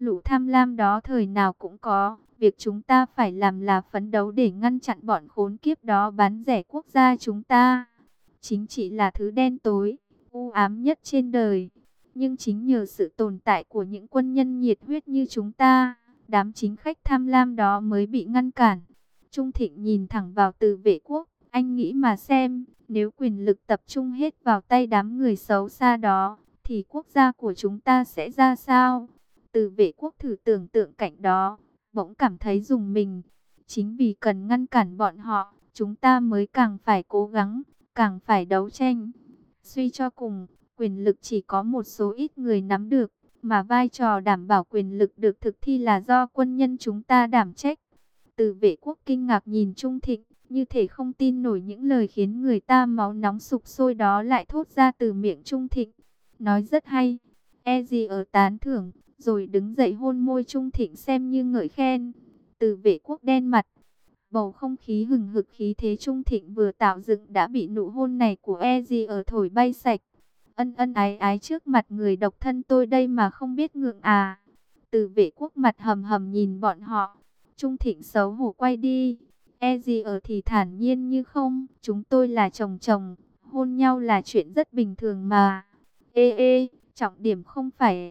Lũ tham lam đó thời nào cũng có. Việc chúng ta phải làm là phấn đấu để ngăn chặn bọn khốn kiếp đó bán rẻ quốc gia chúng ta. Chính trị là thứ đen tối, u ám nhất trên đời. Nhưng chính nhờ sự tồn tại của những quân nhân nhiệt huyết như chúng ta, đám chính khách tham lam đó mới bị ngăn cản. Trung Thịnh nhìn thẳng vào Từ Vệ Quốc, anh nghĩ mà xem, nếu quyền lực tập trung hết vào tay đám người xấu xa đó, thì quốc gia của chúng ta sẽ ra sao? Từ Vệ Quốc thử tưởng tượng cảnh đó, bỗng cảm thấy rùng mình. Chính vì cần ngăn cản bọn họ, chúng ta mới càng phải cố gắng, càng phải đấu tranh. Suy cho cùng, quyền lực chỉ có một số ít người nắm được, mà vai trò đảm bảo quyền lực được thực thi là do quân nhân chúng ta đảm trách. Từ Vệ Quốc kinh ngạc nhìn Trung Thịnh, như thể không tin nổi những lời khiến người ta máu nóng sục sôi đó lại thốt ra từ miệng Trung Thịnh. Nói rất hay, e gì ở tán thưởng, rồi đứng dậy hôn môi Trung Thịnh xem như ngợi khen. Từ Vệ Quốc đen mặt, bầu không khí hừng hực khí thế Trung Thịnh vừa tạo dựng đã bị nụ hôn này của e gì ở thổi bay sạch. Ân ân ái ái trước mặt người độc thân tôi đây mà không biết ngượng à. Từ Vệ Quốc mặt hầm hầm nhìn bọn họ. Trung Thịnh xấu hổ quay đi. E gì ở thì thản nhiên như không. Chúng tôi là chồng chồng, hôn nhau là chuyện rất bình thường mà. Ê, trọng điểm không phải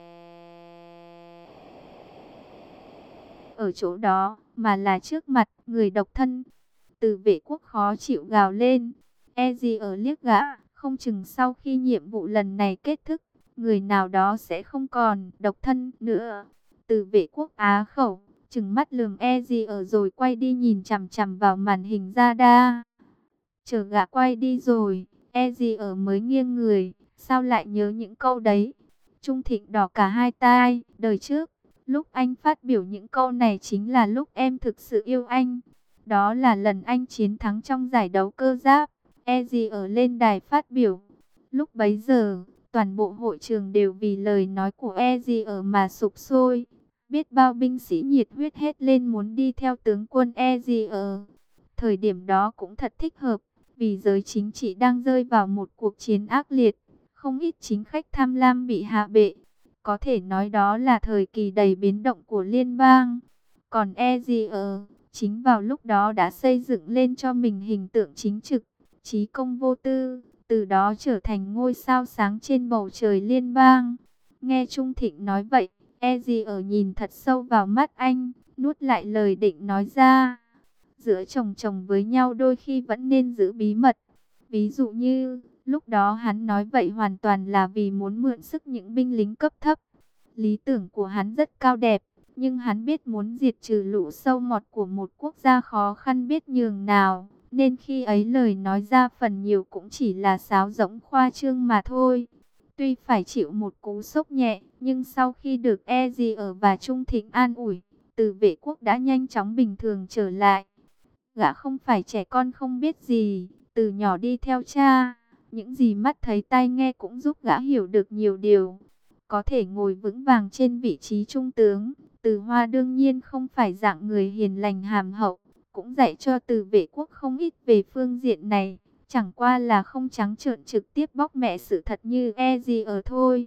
ở chỗ đó, mà là trước mặt người độc thân. Từ Vệ Quốc khó chịu gào lên. E gì ở liếc gã, không chừng sau khi nhiệm vụ lần này kết thúc, người nào đó sẽ không còn độc thân nữa. Từ Vệ Quốc á khẩu, trừng mắt lườm e gì ở rồi quay đi nhìn chằm chằm vào màn hình radar. Chờ gã quay đi rồi, e gì ở mới nghiêng người, sao lại nhớ những câu đấy. Trung Thịnh đỏ cả hai tai, đời trước, lúc anh phát biểu những câu này chính là lúc em thực sự yêu anh. Đó là lần anh chiến thắng trong giải đấu cơ giáp, e gì ở lên đài phát biểu. Lúc bấy giờ, toàn bộ hội trường đều vì lời nói của e gì ở mà sục sôi. Biết bao binh sĩ nhiệt huyết hết lên muốn đi theo tướng quân e gì ở. Thời điểm đó cũng thật thích hợp, vì giới chính trị đang rơi vào một cuộc chiến ác liệt. Không ít chính khách tham lam bị hạ bệ. Có thể nói đó là thời kỳ đầy biến động của liên bang. Còn e gì ở, chính vào lúc đó đã xây dựng lên cho mình hình tượng chính trực, chí công vô tư, từ đó trở thành ngôi sao sáng trên bầu trời liên bang. Nghe Trung Thịnh nói vậy, e gì ở nhìn thật sâu vào mắt anh, nuốt lại lời định nói ra. Giữa chồng chồng với nhau đôi khi vẫn nên giữ bí mật. Ví dụ như, lúc đó hắn nói vậy hoàn toàn là vì muốn mượn sức những binh lính cấp thấp. Lý tưởng của hắn rất cao đẹp, nhưng hắn biết muốn diệt trừ lũ sâu mọt của một quốc gia khó khăn biết nhường nào. Nên khi ấy lời nói ra phần nhiều cũng chỉ là sáo rỗng khoa trương mà thôi. Tuy phải chịu một cú sốc nhẹ, nhưng sau khi được e gì ở và Trung Thịnh an ủi, Từ Vệ Quốc đã nhanh chóng bình thường trở lại. Gã không phải trẻ con không biết gì, từ nhỏ đi theo cha, những gì mắt thấy tai nghe cũng giúp gã hiểu được nhiều điều. Có thể ngồi vững vàng trên vị trí trung tướng, Từ Hoa đương nhiên không phải dạng người hiền lành hàm hậu, cũng dạy cho Từ Vệ Quốc không ít về phương diện này, chẳng qua là không trắng trợn trực tiếp bóc mẹ sự thật như e gì ở thôi.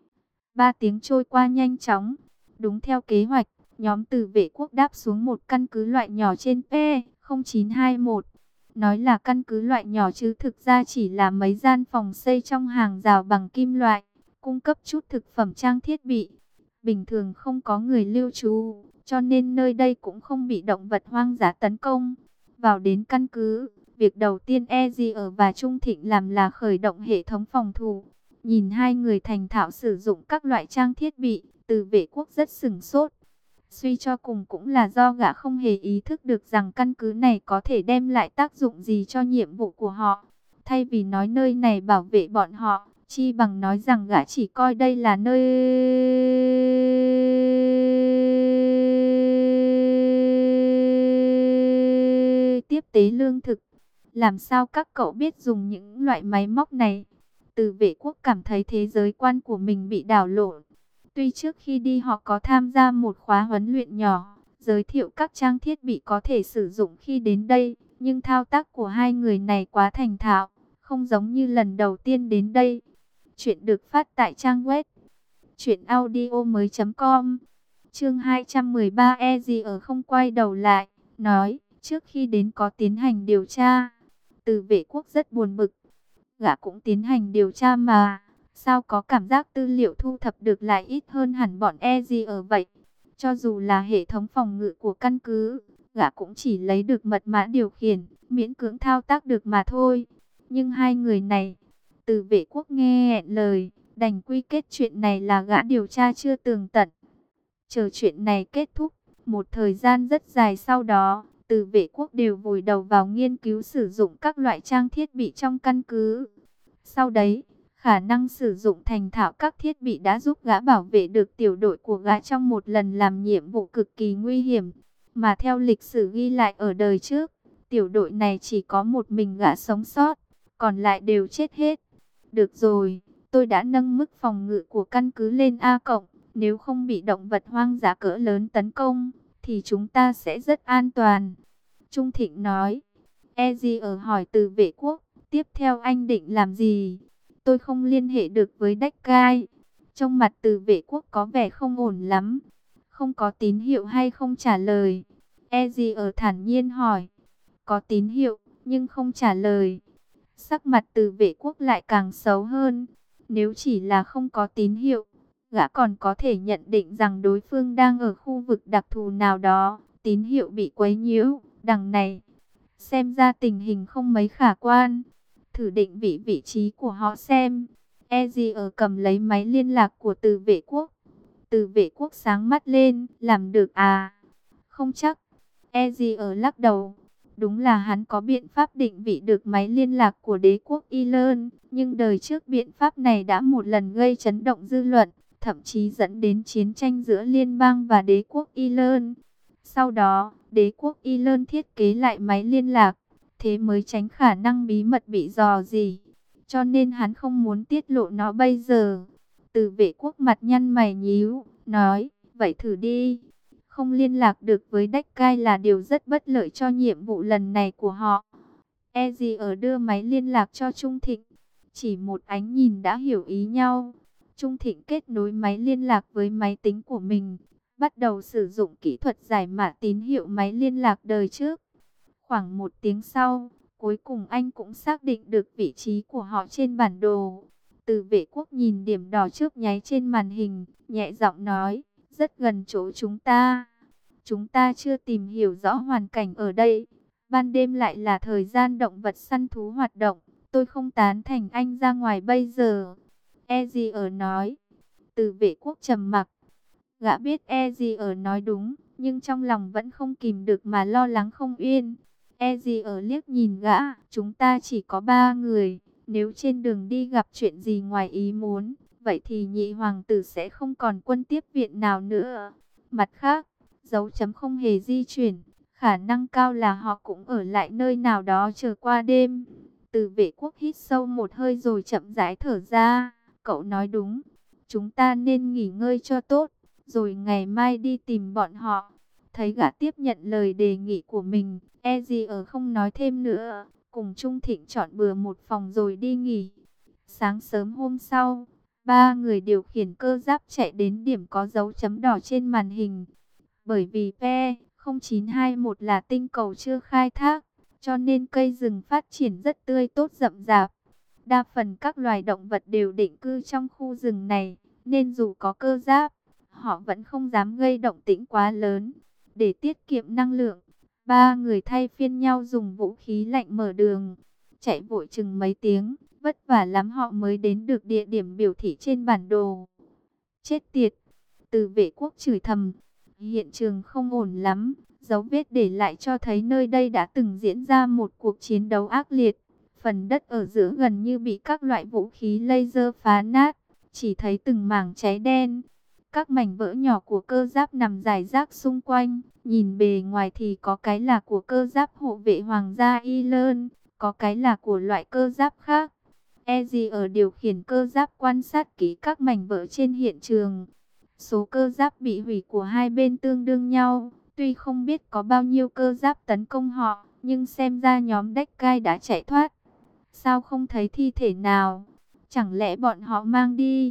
3 tiếng trôi qua nhanh chóng, đúng theo kế hoạch, nhóm Từ Vệ Quốc đáp xuống một căn cứ loại nhỏ trên P0921. Nói là căn cứ loại nhỏ chứ thực ra chỉ là mấy gian phòng xây trong hàng rào bằng kim loại, cung cấp chút thực phẩm trang thiết bị. Bình thường không có người lưu trú, cho nên nơi đây cũng không bị động vật hoang dã tấn công. Vào đến căn cứ, việc đầu tiên e gì ở và Trung Thịnh làm là khởi động hệ thống phòng thủ. Nhìn hai người thành thạo sử dụng các loại trang thiết bị, Từ Vệ Quốc rất sửng sốt. Suy cho cùng cũng là do gã không hề ý thức được rằng căn cứ này có thể đem lại tác dụng gì cho nhiệm vụ của họ. Thay vì nói nơi này bảo vệ bọn họ, chi bằng nói rằng gã chỉ coi đây là nơi tiếp tế lương thực. Làm sao các cậu biết dùng những loại máy móc này? Từ Vệ Quốc cảm thấy thế giới quan của mình bị đảo lộn. Tuy trước khi đi họ có tham gia một khóa huấn luyện nhỏ, giới thiệu các trang thiết bị có thể sử dụng khi đến đây, nhưng thao tác của hai người này quá thành thạo, không giống như lần đầu tiên đến đây. Chuyện được phát tại trang web Chuyện audio mới.com. Chương 213. Ezier ở không quay đầu lại, nói, trước khi đến có tiến hành điều tra. Từ Vệ Quốc rất buồn bực. Gã cũng tiến hành điều tra mà, sao có cảm giác tư liệu thu thập được lại ít hơn hẳn bọn Ezier vậy? Cho dù là hệ thống phòng ngự của căn cứ, gã cũng chỉ lấy được mật mã điều khiển, miễn cưỡng thao tác được mà thôi. Nhưng hai người này, Từ Vệ Quốc nghe hẹn lời, đành quy kết chuyện này là gã điều tra chưa tường tận. Chờ chuyện này kết thúc, một thời gian rất dài sau đó, Từ Vệ Quốc đều vùi đầu vào nghiên cứu sử dụng các loại trang thiết bị trong căn cứ. Sau đấy, khả năng sử dụng thành thạo các thiết bị đã giúp gã bảo vệ được tiểu đội của gã trong một lần làm nhiệm vụ cực kỳ nguy hiểm. Mà theo lịch sử ghi lại ở đời trước, tiểu đội này chỉ có một mình gã sống sót, còn lại đều chết hết. Được rồi, tôi đã nâng mức phòng ngự của căn cứ lên A cộng. Nếu không bị động vật hoang dã cỡ lớn tấn công, thì chúng ta sẽ rất an toàn. Trung Thịnh nói. Ezier hỏi Từ Vệ Quốc, tiếp theo anh định làm gì? Tôi không liên hệ được với Deckard. Trong mặt Từ Vệ Quốc có vẻ không ổn lắm. Không có tín hiệu hay không trả lời? Ezier thản nhiên hỏi. Có tín hiệu, nhưng không trả lời. Sắc mặt Từ Vệ Quốc lại càng xấu hơn. Nếu chỉ là không có tín hiệu, gã còn có thể nhận định rằng đối phương đang ở khu vực đặc thù nào đó, tín hiệu bị quấy nhiễu. Đằng này, xem ra tình hình không mấy khả quan. Thử định vị trí của họ xem. Ezier cầm lấy máy liên lạc của Từ Vệ Quốc. Từ Vệ Quốc sáng mắt lên, làm được à? Không chắc. Ezier lắc đầu. Đúng là hắn có biện pháp định vị được máy liên lạc của đế quốc Ireland, nhưng đời trước biện pháp này đã một lần gây chấn động dư luận, thậm chí dẫn đến chiến tranh giữa liên bang và đế quốc Ireland. Sau đó, đế quốc Ireland thiết kế lại máy liên lạc, thế mới tránh khả năng bí mật bị dò dỉ. Cho nên hắn không muốn tiết lộ nó bây giờ. Từ Vệ Quốc mặt nhăn mày nhíu, nói, vậy thử đi. Không liên lạc được với Deckard là điều rất bất lợi cho nhiệm vụ lần này của họ. Ezier đưa máy liên lạc cho Trung Thịnh. Chỉ một ánh nhìn đã hiểu ý nhau. Trung Thịnh kết nối máy liên lạc với máy tính của mình, bắt đầu sử dụng kỹ thuật giải mã tín hiệu máy liên lạc đời trước. Khoảng một tiếng sau, cuối cùng anh cũng xác định được vị trí của họ trên bản đồ. Từ Vệ Quốc nhìn điểm đỏ chớp nháy trên màn hình, nhẹ giọng nói, rất gần chỗ chúng ta. Chúng ta chưa tìm hiểu rõ hoàn cảnh ở đây. Ban đêm lại là thời gian động vật săn thú hoạt động. Tôi không tán thành anh ra ngoài bây giờ. Ezier nói. Từ Vệ Quốc trầm mặc. Gã biết Ezier nói đúng, nhưng trong lòng vẫn không kìm được mà lo lắng không yên. Ezier liếc nhìn gã. Chúng ta chỉ có 3 người. Nếu trên đường đi gặp chuyện gì ngoài ý muốn, vậy thì nhị hoàng tử sẽ không còn quân tiếp viện nào nữa. Mặt khác, dấu chấm không hề di chuyển, khả năng cao là họ cũng ở lại nơi nào đó chờ qua đêm. Từ Vệ Quốc hít sâu một hơi rồi chậm rãi thở ra. Cậu nói đúng, chúng ta nên nghỉ ngơi cho tốt, rồi ngày mai đi tìm bọn họ. Thấy gã tiếp nhận lời đề nghị của mình, Ezier không nói thêm nữa, cùng Trung Thịnh chọn bừa một phòng rồi đi nghỉ. Sáng sớm hôm sau, 3 người điều khiển cơ giáp chạy đến điểm có dấu chấm đỏ trên màn hình. Bởi vì P0921 là tinh cầu chưa khai thác, cho nên cây rừng phát triển rất tươi tốt rậm rạp. Đa phần các loài động vật đều định cư trong khu rừng này, nên dù có cơ giáp, họ vẫn không dám gây động tĩnh quá lớn. Để tiết kiệm năng lượng, 3 người thay phiên nhau dùng vũ khí lạnh mở đường. Chạy vội chừng mấy tiếng, vất vả lắm họ mới đến được địa điểm biểu thị trên bản đồ. Chết tiệt! Từ Vệ Quốc chửi thầm. Hiện trường không ổn lắm, dấu vết để lại cho thấy nơi đây đã từng diễn ra một cuộc chiến đấu ác liệt. Phần đất ở giữa gần như bị các loại vũ khí laser phá nát, chỉ thấy từng mảng cháy đen. Các mảnh vỡ nhỏ của cơ giáp nằm rải rác xung quanh, nhìn bề ngoài thì có cái là của cơ giáp hộ vệ hoàng gia Ireland, có cái là của loại cơ giáp khác. Ezier điều khiển cơ giáp quan sát kỹ các mảnh vỡ trên hiện trường. Số cơ giáp bị hủy của hai bên tương đương nhau, tuy không biết có bao nhiêu cơ giáp tấn công họ, nhưng xem ra nhóm Deckard đã chạy thoát. Sao không thấy thi thể nào? Chẳng lẽ bọn họ mang đi?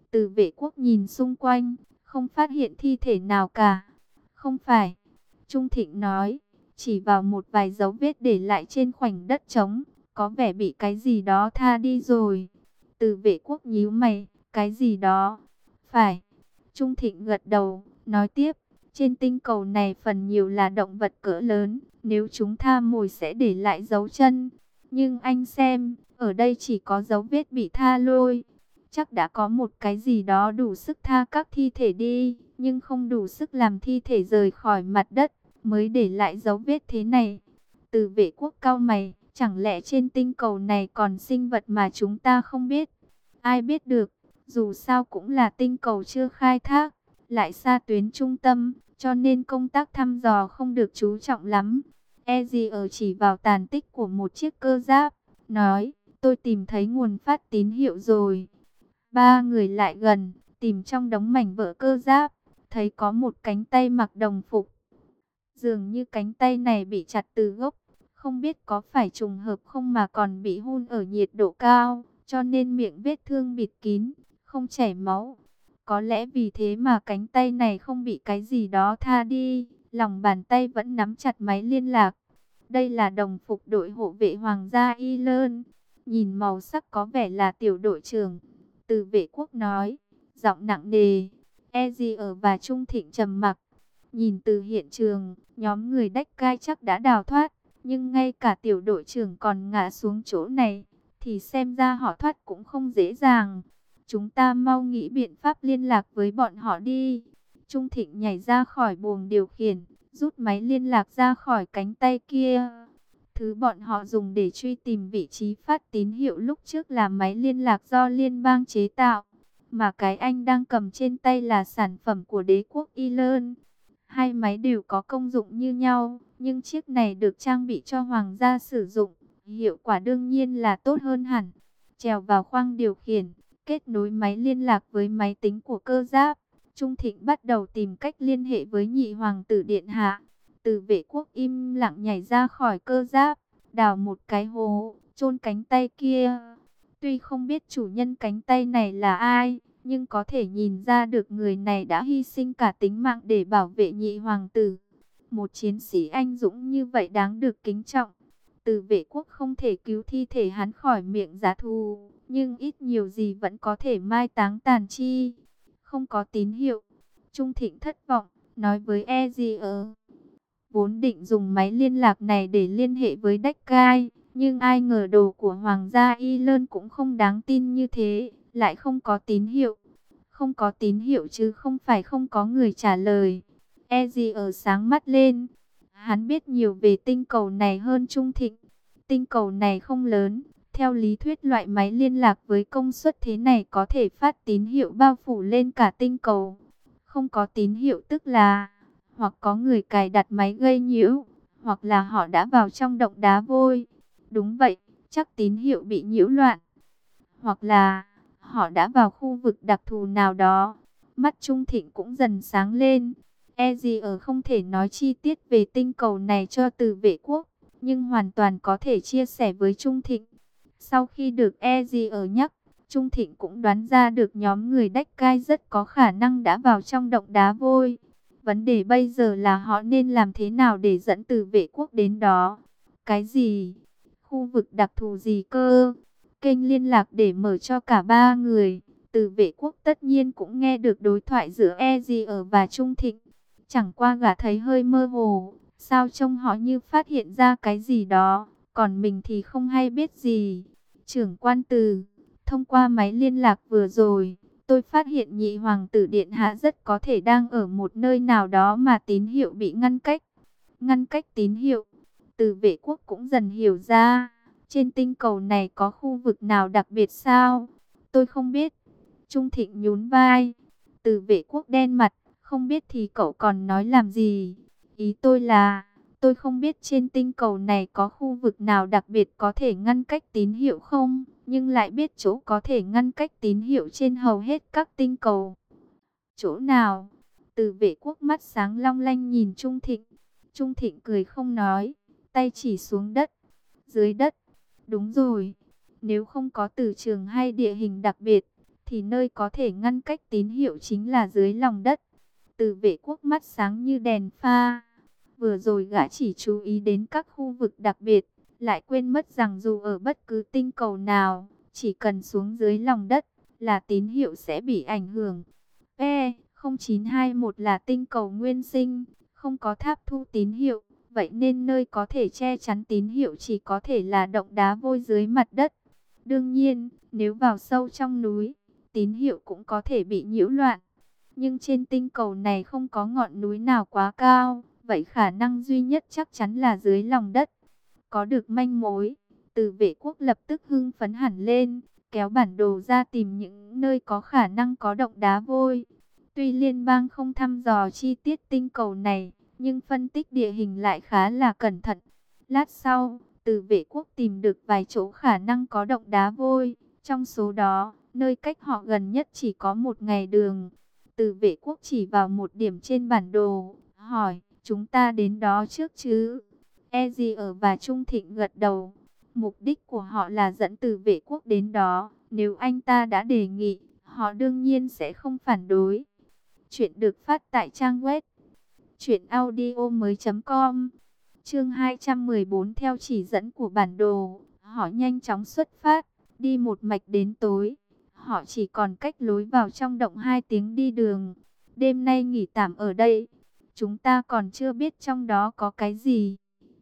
Từ Vệ Quốc nhìn xung quanh, không phát hiện thi thể nào cả. Không phải, Trung Thịnh nói, chỉ vào một vài dấu vết để lại trên khoảnh đất trống, có vẻ bị cái gì đó tha đi rồi. Từ Vệ Quốc nhíu mày, cái gì đó? Phải. Trung Thịnh gật đầu, nói tiếp, trên tinh cầu này phần nhiều là động vật cỡ lớn, nếu chúng tha mồi sẽ để lại dấu chân. Nhưng anh xem, ở đây chỉ có dấu vết bị tha lôi. Chắc đã có một cái gì đó đủ sức tha các thi thể đi, nhưng không đủ sức làm thi thể rời khỏi mặt đất, mới để lại dấu vết thế này. Từ Vệ Quốc cau mày, chẳng lẽ trên tinh cầu này còn sinh vật mà chúng ta không biết? Ai biết được, dù sao cũng là tinh cầu chưa khai thác, lại xa tuyến trung tâm, cho nên công tác thăm dò không được chú trọng lắm. Ezier chỉ vào tàn tích của một chiếc cơ giáp, nói, tôi tìm thấy nguồn phát tín hiệu rồi. Ba người lại gần, tìm trong đống mảnh vỡ cơ giáp, thấy có một cánh tay mặc đồng phục. Dường như cánh tay này bị chặt từ gốc, không biết có phải trùng hợp không mà còn bị hun ở nhiệt độ cao, cho nên miệng vết thương bịt kín, không chảy máu. Có lẽ vì thế mà cánh tay này không bị cái gì đó tha đi, lòng bàn tay vẫn nắm chặt máy liên lạc. Đây là đồng phục đội hộ vệ hoàng gia Ireland, nhìn màu sắc có vẻ là tiểu đội trưởng. Từ Vệ Quốc nói, giọng nặng nề. Ezier và Trung Thịnh trầm mặc. Nhìn từ hiện trường, nhóm người Đách Cai chắc đã đào thoát, nhưng ngay cả tiểu đội trưởng còn ngã xuống chỗ này, thì xem ra họ thoát cũng không dễ dàng. Chúng ta mau nghĩ biện pháp liên lạc với bọn họ đi. Trung Thịnh nhảy ra khỏi buồng điều khiển, rút máy liên lạc ra khỏi cánh tay kia. Thứ bọn họ dùng để truy tìm vị trí phát tín hiệu lúc trước là máy liên lạc do liên bang chế tạo, mà cái anh đang cầm trên tay là sản phẩm của đế quốc Ireland. Hai máy đều có công dụng như nhau, nhưng chiếc này được trang bị cho hoàng gia sử dụng, hiệu quả đương nhiên là tốt hơn hẳn. Trèo vào khoang điều khiển, kết nối máy liên lạc với máy tính của cơ giáp, Trung Thịnh bắt đầu tìm cách liên hệ với nhị hoàng tử điện hạ. Từ Vệ Quốc im lặng nhảy ra khỏi cơ giáp, đào một cái hố, chôn cánh tay kia. Tuy không biết chủ nhân cánh tay này là ai, nhưng có thể nhìn ra được người này đã hy sinh cả tính mạng để bảo vệ nhị hoàng tử. Một chiến sĩ anh dũng như vậy đáng được kính trọng. Từ Vệ Quốc không thể cứu thi thể hắn khỏi miệng giá thú, nhưng ít nhiều gì vẫn có thể mai táng tàn chi. Không có tín hiệu. Trung Thịnh thất vọng, nói với Ezier. Vốn định dùng máy liên lạc này để liên hệ với Đách Cai, nhưng ai ngờ đồ của Hoàng gia Ireland cũng không đáng tin như thế, lại không có tín hiệu. Không có tín hiệu chứ không phải không có người trả lời. Ezier sáng mắt lên. Hắn biết nhiều về tinh cầu này hơn Trung Thịnh. Tinh cầu này không lớn. Theo lý thuyết loại máy liên lạc với công suất thế này có thể phát tín hiệu bao phủ lên cả tinh cầu. Không có tín hiệu tức là hoặc có người cài đặt máy gây nhiễu, hoặc là họ đã vào trong động đá vôi. Đúng vậy, chắc tín hiệu bị nhiễu loạn. Hoặc là họ đã vào khu vực đặc thù nào đó. Mắt Trung Thịnh cũng dần sáng lên. Ezier không thể nói chi tiết về tinh cầu này cho Từ Vệ Quốc, nhưng hoàn toàn có thể chia sẻ với Trung Thịnh. Sau khi được Ezier nhắc, Trung Thịnh cũng đoán ra được nhóm người Đách Cai rất có khả năng đã vào trong động đá vôi. Vấn đề bây giờ là họ nên làm thế nào để dẫn Từ Vệ Quốc đến đó. Cái gì? Khu vực đặc thù gì cơ? Kênh liên lạc để mở cho cả ba người. Từ Vệ Quốc tất nhiên cũng nghe được đối thoại giữa Ezier và Trung Thịnh. Chẳng qua gã thấy hơi mơ hồ. Sao trông họ như phát hiện ra cái gì đó, còn mình thì không hay biết gì. Trưởng quan Từ, thông qua máy liên lạc vừa rồi, tôi phát hiện nhị hoàng tử điện hạ rất có thể đang ở một nơi nào đó mà tín hiệu bị ngăn cách. Ngăn cách tín hiệu. Từ Vệ Quốc cũng dần hiểu ra. Trên tinh cầu này có khu vực nào đặc biệt sao? Tôi không biết. Trung Thịnh nhún vai. Từ Vệ Quốc đen mặt. Không biết thì cậu còn nói làm gì? Ý tôi là, tôi không biết trên tinh cầu này có khu vực nào đặc biệt có thể ngăn cách tín hiệu không? Nhưng lại biết chỗ có thể ngăn cách tín hiệu trên hầu hết các tinh cầu. Chỗ nào? Từ Vệ Quốc mắt sáng long lanh nhìn Trung Thịnh. Trung Thịnh cười không nói, tay chỉ xuống đất. Dưới đất. Đúng rồi. Nếu không có từ trường hay địa hình đặc biệt, thì nơi có thể ngăn cách tín hiệu chính là dưới lòng đất. Từ Vệ Quốc mắt sáng như đèn pha. Vừa rồi gã chỉ chú ý đến các khu vực đặc biệt, lại quên mất rằng dù ở bất cứ tinh cầu nào, chỉ cần xuống dưới lòng đất là tín hiệu sẽ bị ảnh hưởng. P0921 là tinh cầu nguyên sinh, không có tháp thu tín hiệu, vậy nên nơi có thể che chắn tín hiệu chỉ có thể là động đá vôi dưới mặt đất. Đương nhiên, nếu vào sâu trong núi, tín hiệu cũng có thể bị nhiễu loạn. Nhưng trên tinh cầu này không có ngọn núi nào quá cao, vậy khả năng duy nhất chắc chắn là dưới lòng đất. Có được manh mối, Từ Vệ Quốc lập tức hưng phấn hẳn lên, kéo bản đồ ra tìm những nơi có khả năng có động đá vôi. Tuy liên bang không thăm dò chi tiết tinh cầu này, nhưng phân tích địa hình lại khá là cẩn thận. Lát sau, Từ Vệ Quốc tìm được vài chỗ khả năng có động đá vôi. Trong số đó, nơi cách họ gần nhất chỉ có 1 ngày đường. Từ Vệ Quốc chỉ vào một điểm trên bản đồ, hỏi, chúng ta đến đó trước chứ? Ezier và Trung Thịnh gật đầu. Mục đích của họ là dẫn Từ Vệ Quốc đến đó. Nếu anh ta đã đề nghị, họ đương nhiên sẽ không phản đối. Chuyện được phát tại trang web truyệnaudiomoi.com. Chương 214 theo chỉ dẫn của bản đồ, họ nhanh chóng xuất phát, đi một mạch đến tối. Họ chỉ còn cách lối vào trong động 2 tiếng đi đường. Đêm nay nghỉ tạm ở đây. Chúng ta còn chưa biết trong đó có cái gì.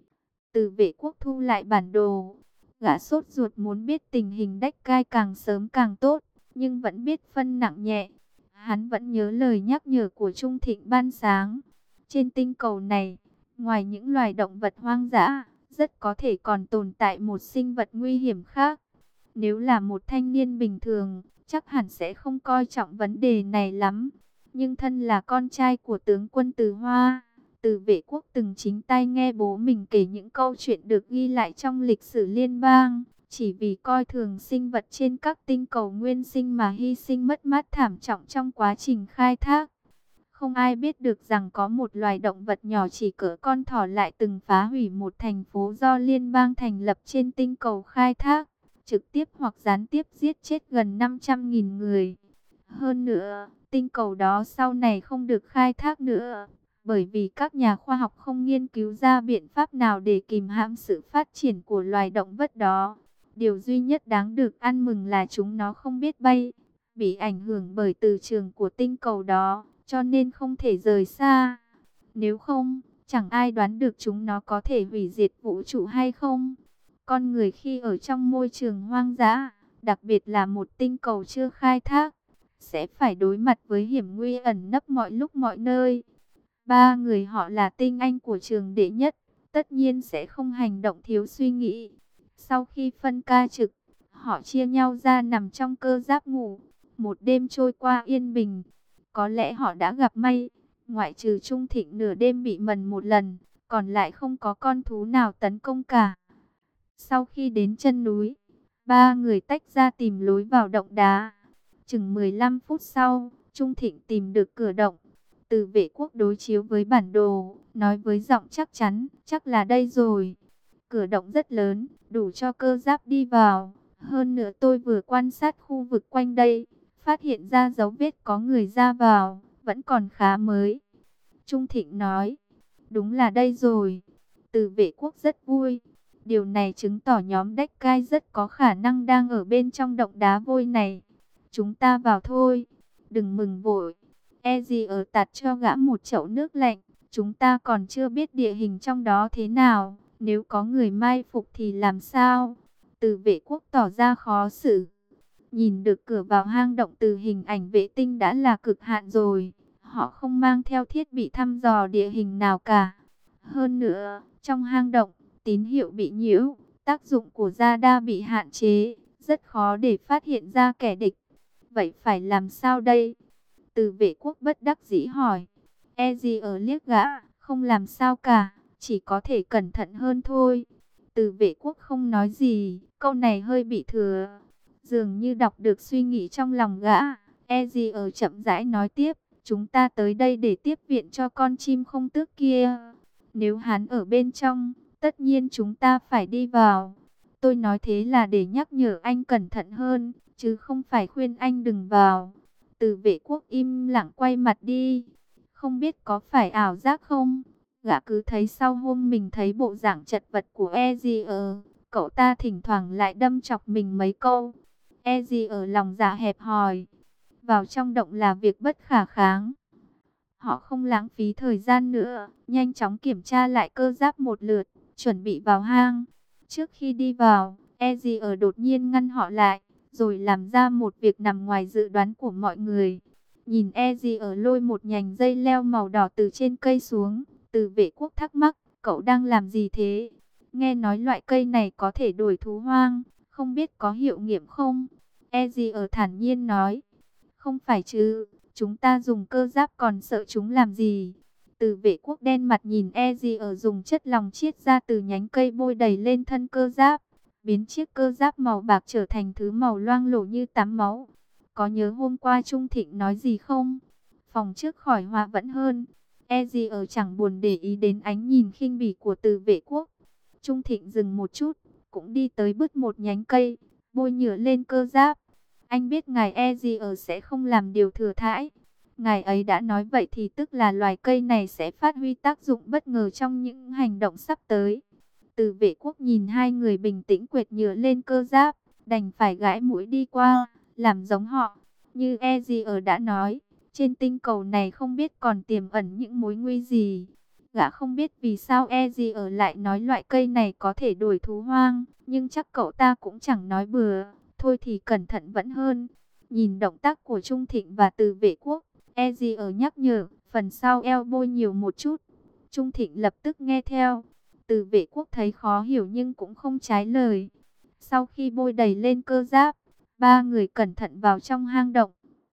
Từ Vệ Quốc thu lại bản đồ. Gã sốt ruột muốn biết tình hình Đách Cai càng sớm càng tốt, nhưng vẫn biết phân nặng nhẹ. Hắn vẫn nhớ lời nhắc nhở của Trung Thịnh ban sáng. Trên tinh cầu này, ngoài những loài động vật hoang dã, rất có thể còn tồn tại một sinh vật nguy hiểm khác. Nếu là một thanh niên bình thường, chắc hẳn sẽ không coi trọng vấn đề này lắm. Nhưng thân là con trai của tướng quân Từ Hoa, Từ Vệ Quốc từng chính tay nghe bố mình kể những câu chuyện được ghi lại trong lịch sử liên bang. Chỉ vì coi thường sinh vật trên các tinh cầu nguyên sinh mà hy sinh mất mát thảm trọng trong quá trình khai thác. Không ai biết được rằng có một loài động vật nhỏ chỉ cỡ con thỏ lại từng phá hủy một thành phố do liên bang thành lập trên tinh cầu khai thác, trực tiếp hoặc gián tiếp giết chết gần 500.000 người. Hơn nữa, tinh cầu đó sau này không được khai thác nữa, bởi vì các nhà khoa học không nghiên cứu ra biện pháp nào để kìm hãm sự phát triển của loài động vật đó. Điều duy nhất đáng được ăn mừng là chúng nó không biết bay, bị ảnh hưởng bởi từ trường của tinh cầu đó, cho nên không thể rời xa. Nếu không, chẳng ai đoán được chúng nó có thể hủy diệt vũ trụ hay không. Con người khi ở trong môi trường hoang dã, đặc biệt là một tinh cầu chưa khai thác, sẽ phải đối mặt với hiểm nguy ẩn nấp mọi lúc mọi nơi. 3 người họ là tinh anh của trường đệ nhất, tất nhiên sẽ không hành động thiếu suy nghĩ. Sau khi phân ca trực, họ chia nhau ra nằm trong cơ giáp ngủ. Một đêm trôi qua yên bình. Có lẽ họ đã gặp may, ngoại trừ Trung Thịnh nửa đêm bị mần một lần, còn lại không có con thú nào tấn công cả. Sau khi đến chân núi, 3 người tách ra tìm lối vào động đá. Chừng 15 phút sau, Trung Thịnh tìm được cửa động. Từ Vệ Quốc đối chiếu với bản đồ, nói với giọng chắc chắn, chắc là đây rồi. Cửa động rất lớn, đủ cho cơ giáp đi vào. Hơn nữa tôi vừa quan sát khu vực quanh đây, phát hiện ra dấu vết có người ra vào, vẫn còn khá mới. Trung Thịnh nói, đúng là đây rồi. Từ Vệ Quốc rất vui. Điều này chứng tỏ nhóm Đách Cai rất có khả năng đang ở bên trong động đá vôi này. Chúng ta vào thôi, đừng mừng vội. Ezier tạt cho gã một chậu nước lạnh. Chúng ta còn chưa biết địa hình trong đó thế nào. Nếu có người mai phục thì làm sao? Từ Vệ Quốc tỏ ra khó xử. Nhìn được cửa vào hang động từ hình ảnh vệ tinh đã là cực hạn rồi. Họ không mang theo thiết bị thăm dò địa hình nào cả. Hơn nữa, trong hang động, tín hiệu bị nhiễu, tác dụng của radar bị hạn chế, rất khó để phát hiện ra kẻ địch. Vậy phải làm sao đây? Từ Vệ Quốc bất đắc dĩ hỏi. Ezier liếc gã, không làm sao cả, chỉ có thể cẩn thận hơn thôi. Từ Vệ Quốc không nói gì, câu này hơi bị thừa. Dường như đọc được suy nghĩ trong lòng gã. Ezier chậm rãi nói tiếp, chúng ta tới đây để tiếp viện cho con chim không tước kia. Nếu hắn ở bên trong, tất nhiên chúng ta phải đi vào. Tôi nói thế là để nhắc nhở anh cẩn thận hơn, chứ không phải khuyên anh đừng vào. Từ Vệ Quốc im lặng quay mặt đi. Không biết có phải ảo giác không? Gã cứ thấy sau hôm mình thấy bộ dạng chật vật của Ezier, cậu ta thỉnh thoảng lại đâm chọc mình mấy câu. Ezier lòng dạ hẹp hòi. Vào trong động là việc bất khả kháng. Họ không lãng phí thời gian nữa, nhanh chóng kiểm tra lại cơ giáp một lượt, chuẩn bị vào hang. Trước khi đi vào, Ezier đột nhiên ngăn họ lại, rồi làm ra một việc nằm ngoài dự đoán của mọi người. Nhìn Ezier lôi một nhành dây leo màu đỏ từ trên cây xuống, Từ Vệ Quốc thắc mắc, cậu đang làm gì thế? Nghe nói loại cây này có thể đuổi thú hoang, không biết có hiệu nghiệm không? Ezier thản nhiên nói, không phải chứ, chúng ta dùng cơ giáp còn sợ chúng làm gì? Từ Vệ Quốc đen mặt nhìn Ezier dùng chất lỏng chiết ra từ nhánh cây bôi đầy lên thân cơ giáp, biến chiếc cơ giáp màu bạc trở thành thứ màu loang lổ như tắm máu. Có nhớ hôm qua Trung Thịnh nói gì không? Phòng trước khỏi họa vẫn hơn. Ezier chẳng buồn để ý đến ánh nhìn khinh bỉ của Từ Vệ Quốc. Trung Thịnh dừng một chút, cũng đi tới bứt một nhánh cây, bôi nhựa lên cơ giáp. Anh biết ngài Ezier sẽ không làm điều thừa thãi. Ngài ấy đã nói vậy thì tức là loài cây này sẽ phát huy tác dụng bất ngờ trong những hành động sắp tới. Từ Vệ Quốc nhìn hai người bình tĩnh quệt nhựa lên cơ giáp, đành phải gãi mũi đi qua, làm giống họ. Như Ezier đã nói, trên tinh cầu này không biết còn tiềm ẩn những mối nguy gì. Gã không biết vì sao Ezier lại nói loại cây này có thể đuổi thú hoang, nhưng chắc cậu ta cũng chẳng nói bừa. Thôi thì cẩn thận vẫn hơn. Nhìn động tác của Trung Thịnh và Từ Vệ Quốc, Ezier nhắc nhở, phần sau eo bôi nhiều một chút. Trung Thịnh lập tức nghe theo. Từ Vệ Quốc thấy khó hiểu nhưng cũng không trái lời. Sau khi bôi đầy lên cơ giáp, ba người cẩn thận vào trong hang động.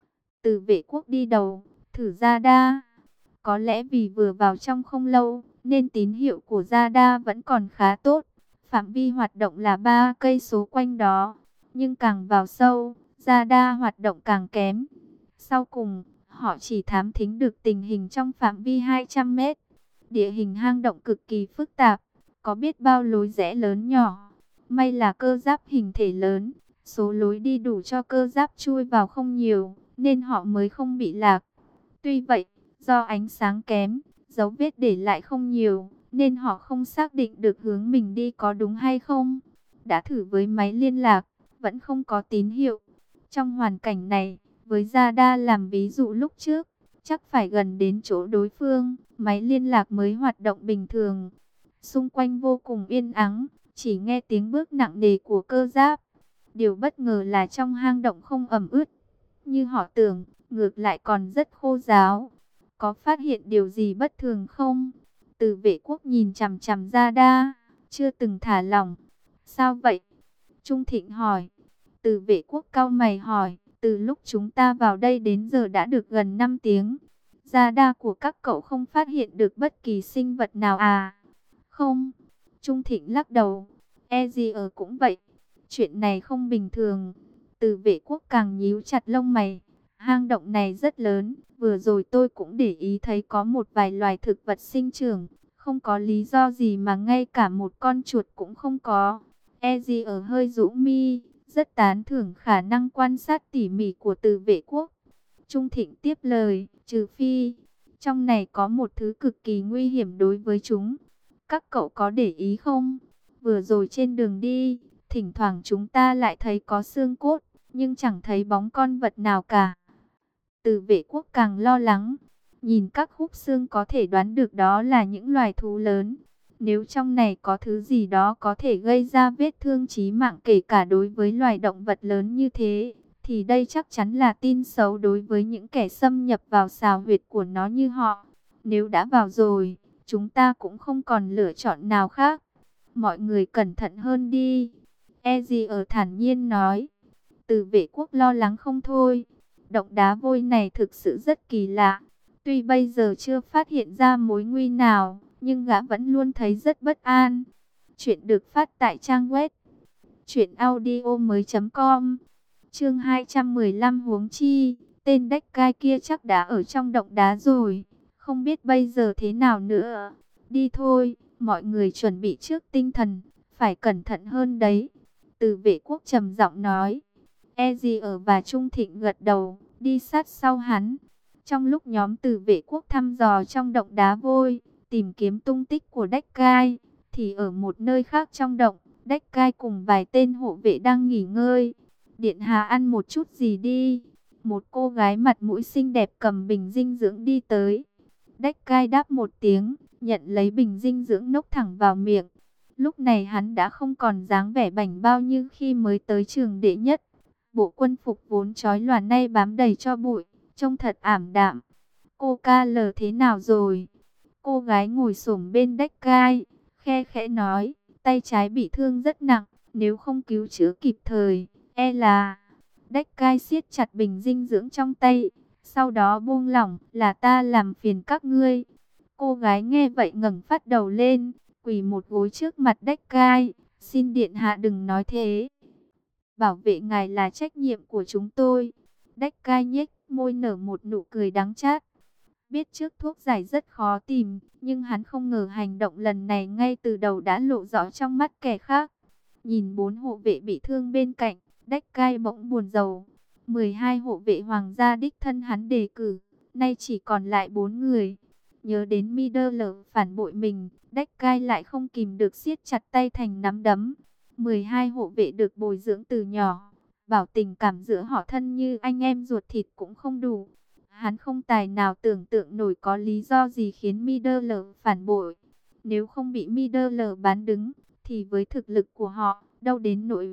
Từ Vệ Quốc đi đầu, thử radar. Có lẽ vì vừa vào trong không lâu, nên tín hiệu của radar vẫn còn khá tốt. Phạm vi hoạt động là 3 cây số quanh đó. Nhưng càng vào sâu, radar hoạt động càng kém. Sau cùng, họ chỉ thám thính được tình hình trong phạm vi 200 mét. Địa hình hang động cực kỳ phức tạp, có biết bao lối rẽ lớn nhỏ. May là cơ giáp hình thể lớn, số lối đi đủ cho cơ giáp chui vào không nhiều, nên họ mới không bị lạc. Tuy vậy, do ánh sáng kém, dấu vết để lại không nhiều, nên họ không xác định được hướng mình đi có đúng hay không. Đã thử với máy liên lạc, vẫn không có tín hiệu. Trong hoàn cảnh này, với radar làm ví dụ lúc trước, chắc phải gần đến chỗ đối phương, máy liên lạc mới hoạt động bình thường. Xung quanh vô cùng yên ắng, chỉ nghe tiếng bước nặng nề của cơ giáp. Điều bất ngờ là trong hang động không ẩm ướt, như họ tưởng, ngược lại còn rất khô ráo. Có phát hiện điều gì bất thường không? Từ Vệ Quốc nhìn chằm chằm radar, chưa từng thả lỏng. Sao vậy? Trung Thịnh hỏi. Từ Vệ Quốc cau mày hỏi, từ lúc chúng ta vào đây đến giờ đã được gần 5 tiếng. Radar của các cậu không phát hiện được bất kỳ sinh vật nào à? Không. Trung Thịnh lắc đầu. Ezier cũng vậy. Chuyện này không bình thường. Từ Vệ Quốc càng nhíu chặt lông mày. Hang động này rất lớn. Vừa rồi tôi cũng để ý thấy có một vài loài thực vật sinh trưởng. Không có lý do gì mà ngay cả một con chuột cũng không có. Ezier hơi rũ mi, rất tán thưởng khả năng quan sát tỉ mỉ của Từ Vệ Quốc. Trung Thịnh tiếp lời, trừ phi, trong này có một thứ cực kỳ nguy hiểm đối với chúng. Các cậu có để ý không? Vừa rồi trên đường đi, thỉnh thoảng chúng ta lại thấy có xương cốt, nhưng chẳng thấy bóng con vật nào cả. Từ Vệ Quốc càng lo lắng, nhìn các khúc xương có thể đoán được đó là những loài thú lớn. Nếu trong này có thứ gì đó có thể gây ra vết thương chí mạng kể cả đối với loài động vật lớn như thế, thì đây chắc chắn là tin xấu đối với những kẻ xâm nhập vào xào huyệt của nó như họ. Nếu đã vào rồi, chúng ta cũng không còn lựa chọn nào khác. Mọi người cẩn thận hơn đi. Ezier thản nhiên nói. Từ Vệ Quốc lo lắng không thôi. Động đá vôi này thực sự rất kỳ lạ. Tuy bây giờ chưa phát hiện ra mối nguy nào, nhưng gã vẫn luôn thấy rất bất an. Chuyện được phát tại trang web truyệnaudiomoi.com. Chương 215 huống chi, tên đách cai kia chắc đã ở trong động đá rồi, không biết bây giờ thế nào nữa. Đi thôi, mọi người chuẩn bị trước tinh thần, phải cẩn thận hơn đấy. Từ Vệ Quốc trầm giọng nói. Ezier và Trung Thịnh gật đầu, đi sát sau hắn. Trong lúc nhóm từ vệ quốc thăm dò trong động đá vôi, tìm kiếm tung tích của Đách Cai, thì ở một nơi khác trong động, Đách Cai cùng vài tên hộ vệ đang nghỉ ngơi. Điện hạ ăn một chút gì đi. Một cô gái mặt mũi xinh đẹp cầm bình dinh dưỡng đi tới. Đách Cai đáp một tiếng, nhận lấy bình dinh dưỡng nốc thẳng vào miệng. Lúc này hắn đã không còn dáng vẻ bảnh bao như khi mới tới trường đệ nhất. Bộ quân phục vốn chói lòa nay bám đầy cho bụi, trông thật ảm đạm. Cô ca lờ thế nào rồi? Cô gái ngồi xổm bên Đách Cai, khe khẽ nói, tay trái bị thương rất nặng, nếu không cứu chữa kịp thời, e là... Đách Cai siết chặt bình dinh dưỡng trong tay, sau đó buông lỏng, là ta làm phiền các ngươi. Cô gái nghe vậy ngẩng phát đầu lên, quỳ một gối trước mặt Đách Cai, xin điện hạ đừng nói thế. Bảo vệ ngài là trách nhiệm của chúng tôi. Đách Cai nhếch môi nở một nụ cười đắng chát. Biết trước thuốc giải rất khó tìm, nhưng hắn không ngờ hành động lần này ngay từ đầu đã lộ rõ trong mắt kẻ khác. Nhìn 4 hộ vệ bị thương bên cạnh, Đách Cai bỗng buồn rầu. 12 hộ vệ hoàng gia đích thân hắn đề cử, nay chỉ còn lại 4 người. Nhớ đến Middle phản bội mình, Đách Cai lại không kìm được siết chặt tay thành nắm đấm. 12 hộ vệ được bồi dưỡng từ nhỏ, bảo tình cảm giữa họ thân như anh em ruột thịt cũng không đủ. Hắn không tài nào tưởng tượng nổi có lý do gì khiến Middle phản bội. Nếu không bị Middle bán đứng, thì với thực lực của họ, đâu đến nỗi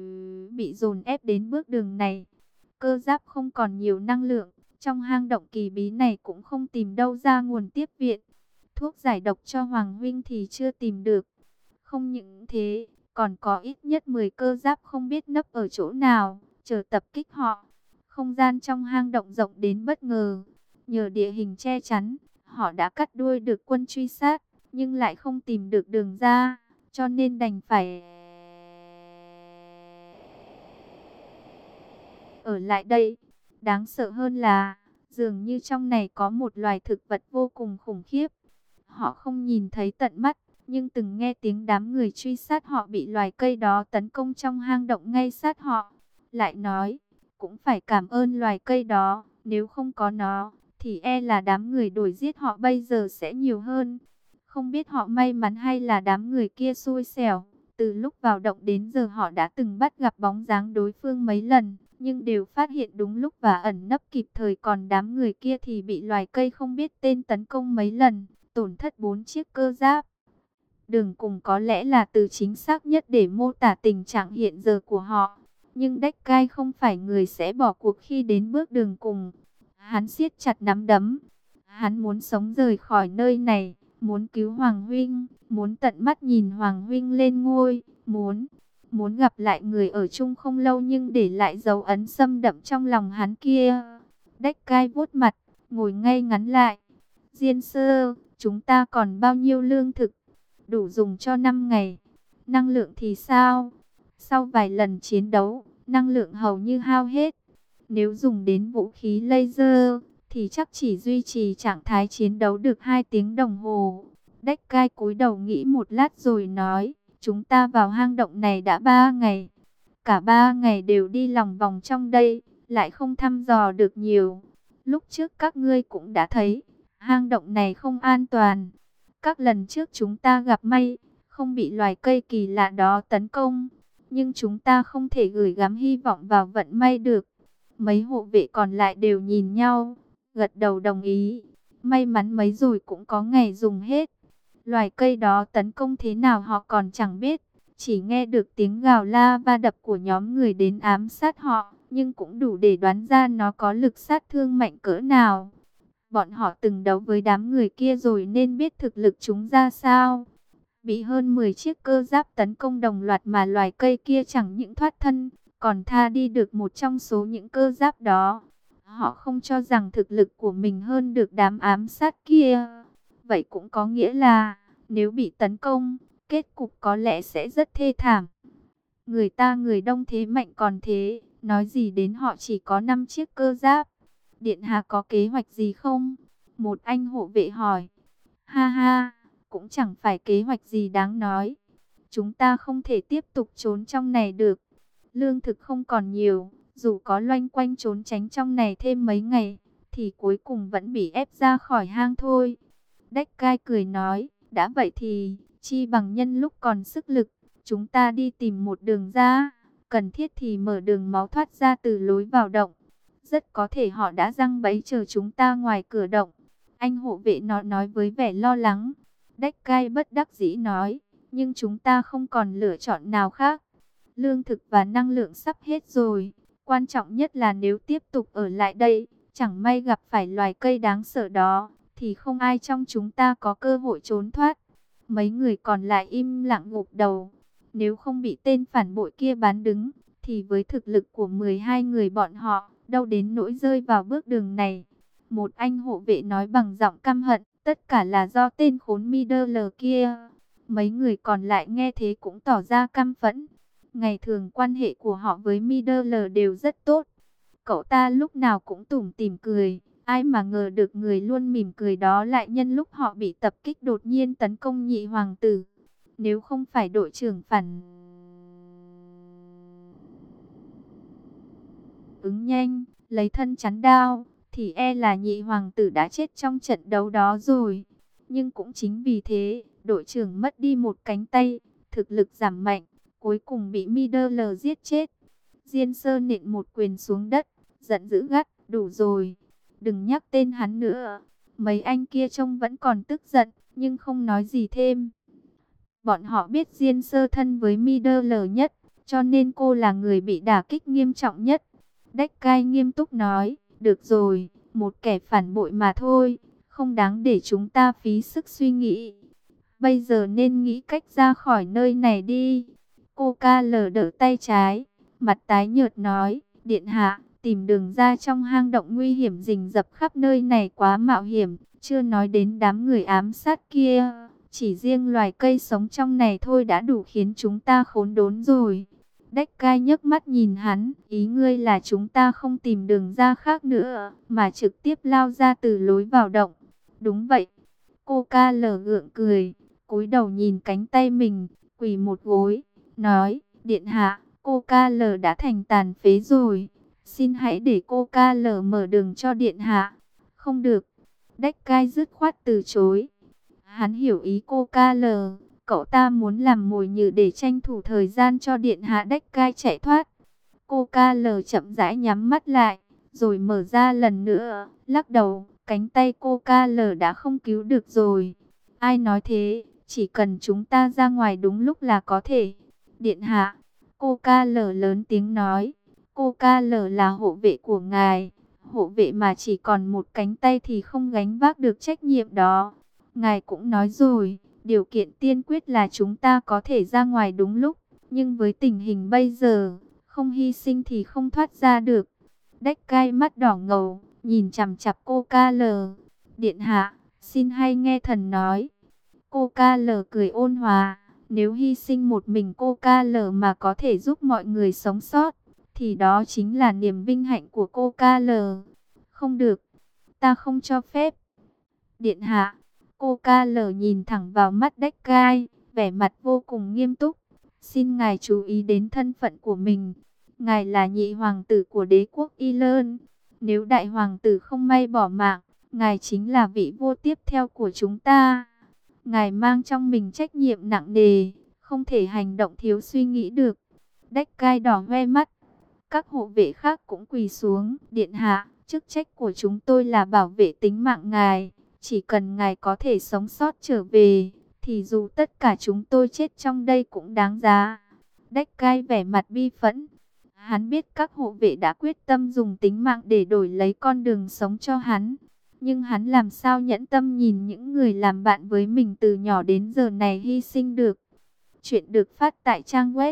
bị dồn ép đến bước đường này. Cơ giáp không còn nhiều năng lượng, trong hang động kỳ bí này cũng không tìm đâu ra nguồn tiếp viện. Thuốc giải độc cho Hoàng huynh thì chưa tìm được. Không những thế, còn có ít nhất 10 cơ giáp không biết nấp ở chỗ nào, chờ tập kích họ. Không gian trong hang động rộng đến bất ngờ. Nhờ địa hình che chắn, họ đã cắt đuôi được quân truy sát, nhưng lại không tìm được đường ra, cho nên đành phải ở lại đây. Đáng sợ hơn là, dường như trong này có một loài thực vật vô cùng khủng khiếp. Họ không nhìn thấy tận mắt, nhưng từng nghe tiếng đám người truy sát họ bị loài cây đó tấn công trong hang động ngay sát họ. Lại nói, cũng phải cảm ơn loài cây đó, nếu không có nó, thì e là đám người đuổi giết họ bây giờ sẽ nhiều hơn. Không biết họ may mắn hay là đám người kia xui xẻo. Từ lúc vào động đến giờ họ đã từng bắt gặp bóng dáng đối phương mấy lần, nhưng đều phát hiện đúng lúc và ẩn nấp kịp thời. Còn đám người kia thì bị loài cây không biết tên tấn công mấy lần, tổn thất 4 chiếc cơ giáp. Đường cùng có lẽ là từ chính xác nhất để mô tả tình trạng hiện giờ của họ. Nhưng Đách Cai không phải người sẽ bỏ cuộc khi đến bước đường cùng. Hắn siết chặt nắm đấm. Hắn muốn sống rời khỏi nơi này, muốn cứu Hoàng huynh, muốn tận mắt nhìn Hoàng huynh lên ngôi, muốn gặp lại người ở chung không lâu nhưng để lại dấu ấn xâm đậm trong lòng hắn kia. Đách Cai vuốt mặt, ngồi ngay ngắn lại. Diên sơ, chúng ta còn bao nhiêu lương thực? Đủ dùng cho 5 ngày. Năng lượng thì sao? Sau vài lần chiến đấu, năng lượng hầu như hao hết. Nếu dùng đến vũ khí laser, thì chắc chỉ duy trì trạng thái chiến đấu được 2 tiếng đồng hồ. Đách Cai cúi đầu nghĩ một lát rồi nói, chúng ta vào hang động này đã 3 ngày. Cả 3 ngày đều đi lòng vòng trong đây, lại không thăm dò được nhiều. Lúc trước các ngươi cũng đã thấy, hang động này không an toàn. Các lần trước chúng ta gặp may, không bị loài cây kỳ lạ đó tấn công. Nhưng chúng ta không thể gửi gắm hy vọng vào vận may được. Mấy hộ vệ còn lại đều nhìn nhau, gật đầu đồng ý. May mắn mấy rồi cũng có ngày dùng hết. Loài cây đó tấn công thế nào họ còn chẳng biết. Chỉ nghe được tiếng gào la va đập của nhóm người đến ám sát họ. Nhưng cũng đủ để đoán ra nó có lực sát thương mạnh cỡ nào. Bọn họ từng đấu với đám người kia rồi nên biết thực lực chúng ra sao. Bị hơn 10 chiếc cơ giáp tấn công đồng loạt mà loài cây kia chẳng những thoát thân, còn tha đi được một trong số những cơ giáp đó. Họ không cho rằng thực lực của mình hơn được đám ám sát kia. Vậy cũng có nghĩa là, nếu bị tấn công, kết cục có lẽ sẽ rất thê thảm. Người ta người đông thế mạnh còn thế, nói gì đến họ chỉ có 5 chiếc cơ giáp. Điện hạ có kế hoạch gì không? Một anh hộ vệ hỏi. Ha ha, cũng chẳng phải kế hoạch gì đáng nói. Chúng ta không thể tiếp tục trốn trong này được. Lương thực không còn nhiều, Dù có loanh quanh trốn tránh trong này thêm mấy ngày, thì cuối cùng vẫn bị ép ra khỏi hang thôi. Đách Cai cười nói, đã vậy thì, chi bằng nhân lúc còn sức lực, chúng ta đi tìm một đường ra, cần thiết thì mở đường máu thoát ra từ lối vào động. Rất có thể họ đã giăng bẫy chờ chúng ta ngoài cửa động. Anh hộ vệ nó nói với vẻ lo lắng. Đách Cai bất đắc dĩ nói, nhưng chúng ta không còn lựa chọn nào khác. Lương thực và năng lượng sắp hết rồi. Quan trọng nhất là nếu tiếp tục ở lại đây, chẳng may gặp phải loài cây đáng sợ đó, thì không ai trong chúng ta có cơ hội trốn thoát. Mấy người còn lại im lặng gục đầu. Nếu không bị tên phản bội kia bán đứng, thì với thực lực của 12 người bọn họ, đâu đến nỗi rơi vào bước đường này. Một anh hộ vệ nói bằng giọng căm hận, tất cả là do tên khốn Middle kia. Mấy người còn lại nghe thế cũng tỏ ra căm phẫn. Ngày thường quan hệ của họ với Middle đều rất tốt. Cậu ta lúc nào cũng tủm tỉm cười. Ai mà ngờ được người luôn mỉm cười đó lại nhân lúc họ bị tập kích đột nhiên tấn công nhị hoàng tử. Nếu không phải đội trưởng phản ứng nhanh, lấy thân chắn đao, thì e là nhị hoàng tử đã chết trong trận đấu đó rồi. Nhưng cũng chính vì thế, đội trưởng mất đi một cánh tay, thực lực giảm mạnh, cuối cùng bị Middle giết chết. Diên Sơ nện một quyền xuống đất, giận dữ gắt, đủ rồi, đừng nhắc tên hắn nữa. Mấy anh kia trông vẫn còn tức giận, nhưng không nói gì thêm. Bọn họ biết Diên Sơ thân với Middle nhất, cho nên cô là người bị đả kích nghiêm trọng nhất. Đách Cai nghiêm túc nói, được rồi, một kẻ phản bội mà thôi, không đáng để chúng ta phí sức suy nghĩ. Bây giờ nên nghĩ cách ra khỏi nơi này đi. Cô ca lờ đỡ tay trái, mặt tái nhợt nói, điện hạ, tìm đường ra trong hang động nguy hiểm rình rập khắp nơi này quá mạo hiểm, chưa nói đến đám người ám sát kia. Chỉ riêng loài cây sống trong này thôi đã đủ khiến chúng ta khốn đốn rồi. Đách Cai nhấc mắt nhìn hắn, ý ngươi là chúng ta không tìm đường ra khác nữa, mà trực tiếp lao ra từ lối vào động. Đúng vậy. Cô ca lờ gượng cười, cúi đầu nhìn cánh tay mình, quỳ một gối, nói, điện hạ, cô ca lờ đã thành tàn phế rồi. Xin hãy để cô ca lờ mở đường cho điện hạ. Không được. Đách Cai dứt khoát từ chối. Hắn hiểu ý cô ca lờ. Cậu ta muốn làm mồi nhử để tranh thủ thời gian cho điện hạ Đách Cai chạy thoát. Cô ca lờ chậm rãi nhắm mắt lại, rồi mở ra lần nữa, lắc đầu, cánh tay cô ca lờ đã không cứu được rồi. Ai nói thế, chỉ cần chúng ta ra ngoài đúng lúc là có thể. Điện hạ, cô ca lờ lớn tiếng nói, cô ca lờ là hộ vệ của ngài. Hộ vệ mà chỉ còn một cánh tay thì không gánh vác được trách nhiệm đó. Ngài cũng nói rồi, điều kiện tiên quyết là chúng ta có thể ra ngoài đúng lúc. Nhưng với tình hình bây giờ, không hy sinh thì không thoát ra được. Đách Cai mắt đỏ ngầu, nhìn chằm chằm cô ca lờ. Điện hạ, xin hay nghe thần nói. Cô ca lờ cười ôn hòa. Nếu hy sinh một mình cô ca lờ mà có thể giúp mọi người sống sót, thì đó chính là niềm vinh hạnh của cô ca lờ. Không được, ta không cho phép. Điện hạ, cô ca lờ nhìn thẳng vào mắt Đách Cai, vẻ mặt vô cùng nghiêm túc. Xin ngài chú ý đến thân phận của mình. Ngài là nhị hoàng tử của đế quốc Y Lơn. Nếu đại hoàng tử không may bỏ mạng, ngài chính là vị vua tiếp theo của chúng ta. Ngài mang trong mình trách nhiệm nặng nề, không thể hành động thiếu suy nghĩ được. Đách Cai đỏ hoe mắt. Các hộ vệ khác cũng quỳ xuống. Điện hạ, chức trách của chúng tôi là bảo vệ tính mạng ngài. Chỉ cần ngài có thể sống sót trở về, thì dù tất cả chúng tôi chết trong đây cũng đáng giá. Đách Cai vẻ mặt bi phẫn. Hắn biết các hộ vệ đã quyết tâm dùng tính mạng để đổi lấy con đường sống cho hắn. Nhưng hắn làm sao nhẫn tâm nhìn những người làm bạn với mình từ nhỏ đến giờ này hy sinh được. Chuyện được phát tại trang web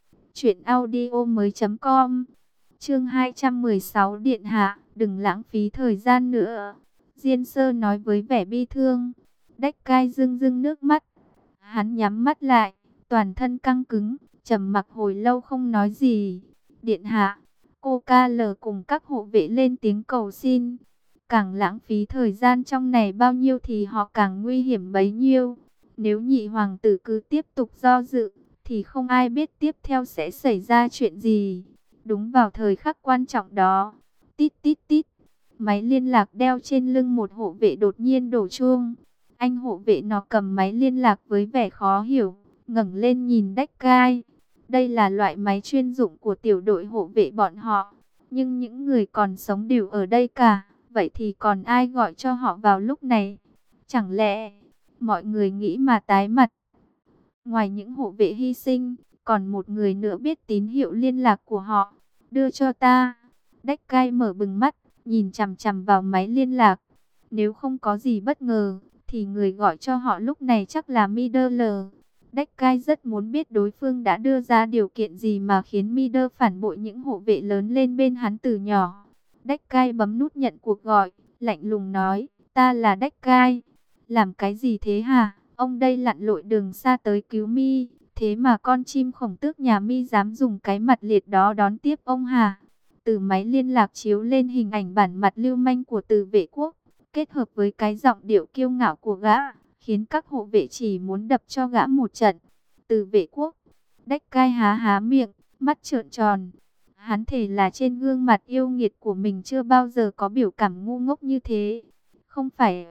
truyệnaudiomoi.com. Chương 216, điện hạ, đừng lãng phí thời gian nữa. Diên Sơ nói với vẻ bi thương. Đách Cai rưng rưng nước mắt. Hắn nhắm mắt lại, toàn thân căng cứng, trầm mặc hồi lâu không nói gì. Điện hạ, cô ca lờ cùng các hộ vệ lên tiếng cầu xin. Càng lãng phí thời gian trong này bao nhiêu thì họ càng nguy hiểm bấy nhiêu. Nếu nhị hoàng tử cứ tiếp tục do dự, thì không ai biết tiếp theo sẽ xảy ra chuyện gì. Đúng vào thời khắc quan trọng đó, tít tít tít, máy liên lạc đeo trên lưng một hộ vệ đột nhiên đổ chuông. Anh hộ vệ nó cầm máy liên lạc với vẻ khó hiểu, ngẩng lên nhìn Deckard. Đây là loại máy chuyên dụng của tiểu đội hộ vệ bọn họ, nhưng những người còn sống đều ở đây cả. Vậy thì còn ai gọi cho họ vào lúc này? Chẳng lẽ mọi người nghĩ mà tái mặt? Ngoài những hộ vệ hy sinh, còn một người nữa biết tín hiệu liên lạc của họ. Đưa cho ta. Deckard mở bừng mắt, nhìn chằm chằm vào máy liên lạc. Nếu không có gì bất ngờ, thì người gọi cho họ lúc này chắc là Middle. Deckard rất muốn biết đối phương đã đưa ra điều kiện gì mà khiến Middle phản bội những hộ vệ lớn lên bên hắn từ nhỏ. Deckard bấm nút nhận cuộc gọi, lạnh lùng nói, ta là Deckard. Làm cái gì thế hả? Ông đây lặn lội đường xa tới cứu Mi, thế mà con chim khổng tước nhà Mi dám dùng cái mặt liệt đó đón tiếp ông hả? Từ máy liên lạc chiếu lên hình ảnh bản mặt lưu manh của Từ Vệ Quốc, kết hợp với cái giọng điệu kiêu ngạo của gã, khiến các hộ vệ chỉ muốn đập cho gã một trận. Từ Vệ Quốc, Deckard há há miệng, mắt trợn tròn. Hắn thề là trên gương mặt yêu nghiệt của mình chưa bao giờ có biểu cảm ngu ngốc như thế. Không phải...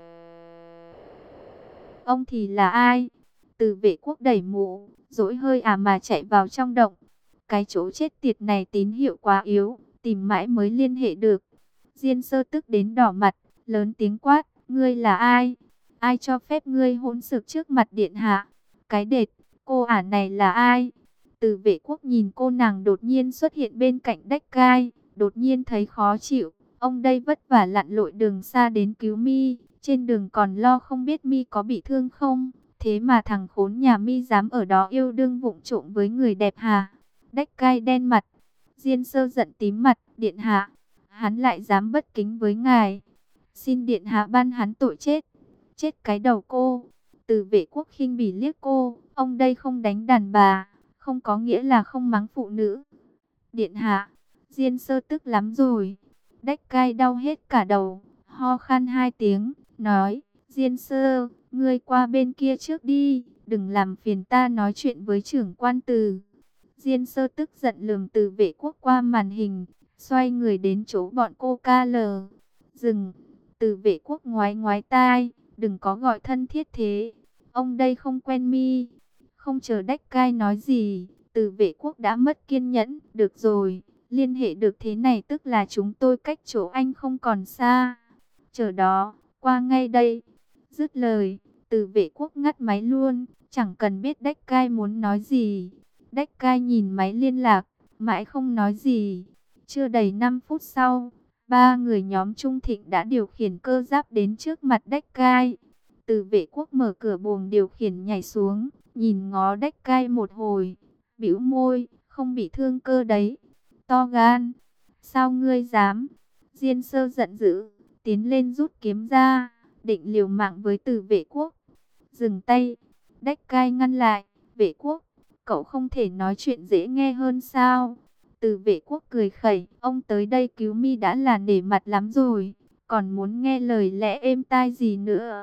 Ông thì là ai? Từ Vệ Quốc đẩy mũ, dỗi hơi mà chạy vào trong động. Cái chỗ chết tiệt này tín hiệu quá yếu, tìm mãi mới liên hệ được. Diên Sơ tức đến đỏ mặt, lớn tiếng quát, ngươi là ai? Ai cho phép ngươi hỗn xược trước mặt điện hạ? Cái đệt, cô ả này là ai? Từ Vệ Quốc nhìn cô nàng đột nhiên xuất hiện bên cạnh Deckard, đột nhiên thấy khó chịu. Ông đây vất vả lặn lội đường xa đến cứu Mi, trên đường còn lo không biết Mi có bị thương không. Thế mà thằng khốn nhà Mi dám ở đó yêu đương vụng trộm với người đẹp hả? Deckard đen mặt, Diên Sơ giận tím mặt, điện hạ, hắn lại dám bất kính với ngài. Xin điện hạ ban hắn tội chết. Chết cái đầu cô. Từ Vệ Quốc khinh bỉ liếc cô, ông đây không đánh đàn bà, không có nghĩa là không mắng phụ nữ. Điện hạ, Diên Sơ tức lắm rồi. Deckard đau hết cả đầu, ho khan 2 tiếng, nói, Diên Sơ, ngươi qua bên kia trước đi, đừng làm phiền ta nói chuyện với trưởng quan Từ. Diên Sơ tức giận lườm Từ Vệ Quốc qua màn hình, xoay người đến chỗ bọn cô KL. Dừng, Từ Vệ Quốc ngoái ngoái tai, đừng có gọi thân thiết thế, ông đây không quen Mi. Không chờ Deckard nói gì, Từ Vệ Quốc đã mất kiên nhẫn, được rồi, liên hệ được thế này tức là chúng tôi cách chỗ anh không còn xa. Chờ đó, qua ngay đây. Dứt lời, Từ Vệ Quốc ngắt máy luôn, chẳng cần biết Deckard muốn nói gì. Deckard nhìn máy liên lạc, mãi không nói gì. Chưa đầy 5 phút sau, ba người nhóm Trung Thịnh đã điều khiển cơ giáp đến trước mặt Deckard. Từ Vệ Quốc mở cửa buồng điều khiển nhảy xuống, nhìn ngó Deckard một hồi, bĩu môi, không bị thương cơ đấy. To gan, sao ngươi dám? Diên Sơ giận dữ, tiến lên rút kiếm ra, định liều mạng với Từ Vệ Quốc. Dừng tay, Deckard ngăn lại, Vệ Quốc, cậu không thể nói chuyện dễ nghe hơn sao? Từ Vệ Quốc cười khẩy, ông tới đây cứu Mi đã là nể mặt lắm rồi, còn muốn nghe lời lẽ êm tai gì nữa?